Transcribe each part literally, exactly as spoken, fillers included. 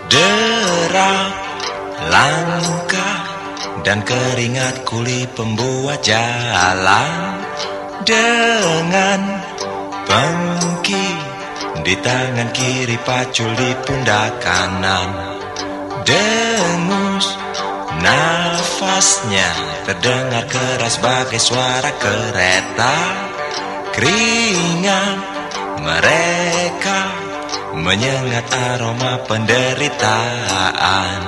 Derap langkah dan keringat kuli pembuat jalan, dengan pengki di tangan kiri, pacul di pundak kanan. Dengus nafasnya terdengar keras bagai suara kereta. Keringat mereka menyengat aroma penderitaan.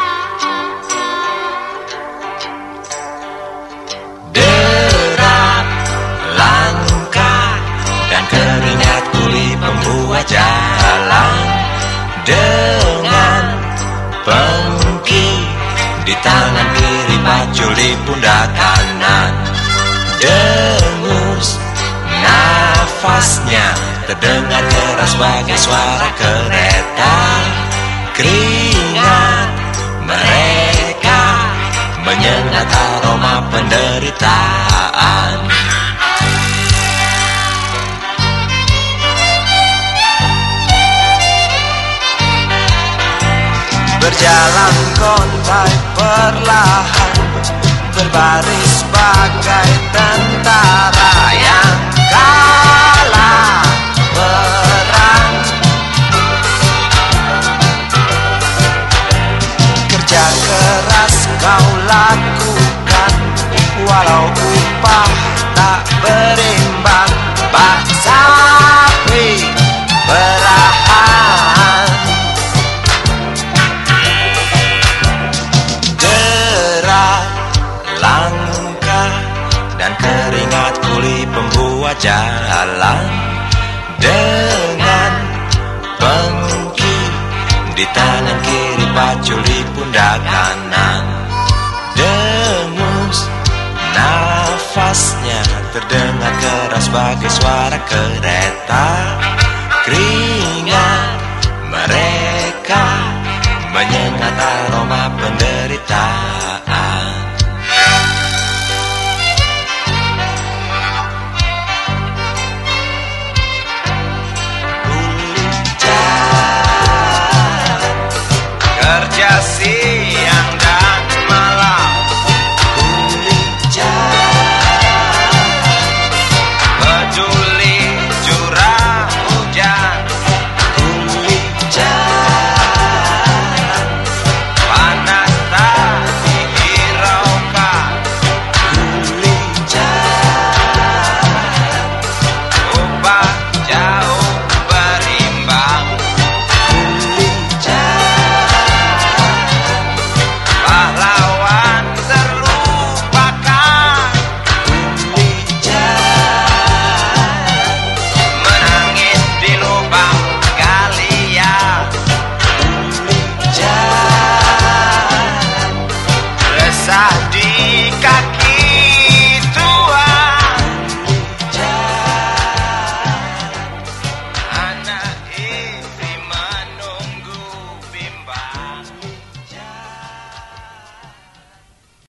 Derap langkah dan keringat kuli pembuat jalan, dengan pengki di tangan kiri, pacul di pundak kanan. Dengus nafasnya terdengar keras bagai suara kereta. Keringat mereka menyengat aroma penderitaan. Berjalan kontai perlahan, berbaris bagai tentara yang kalah perang. Kerja keras kau lakukan, walau upah tak berimbang. Bak sapi perahan, derap langkah dan keringat kuli pembuat jalan, dengan pengki di tangan kiri, pacul di pundak kanan. Dengus nafasnya terdengar keras bagai suara kereta. Keringat mereka menyengat aroma penderitaan. Kerja sih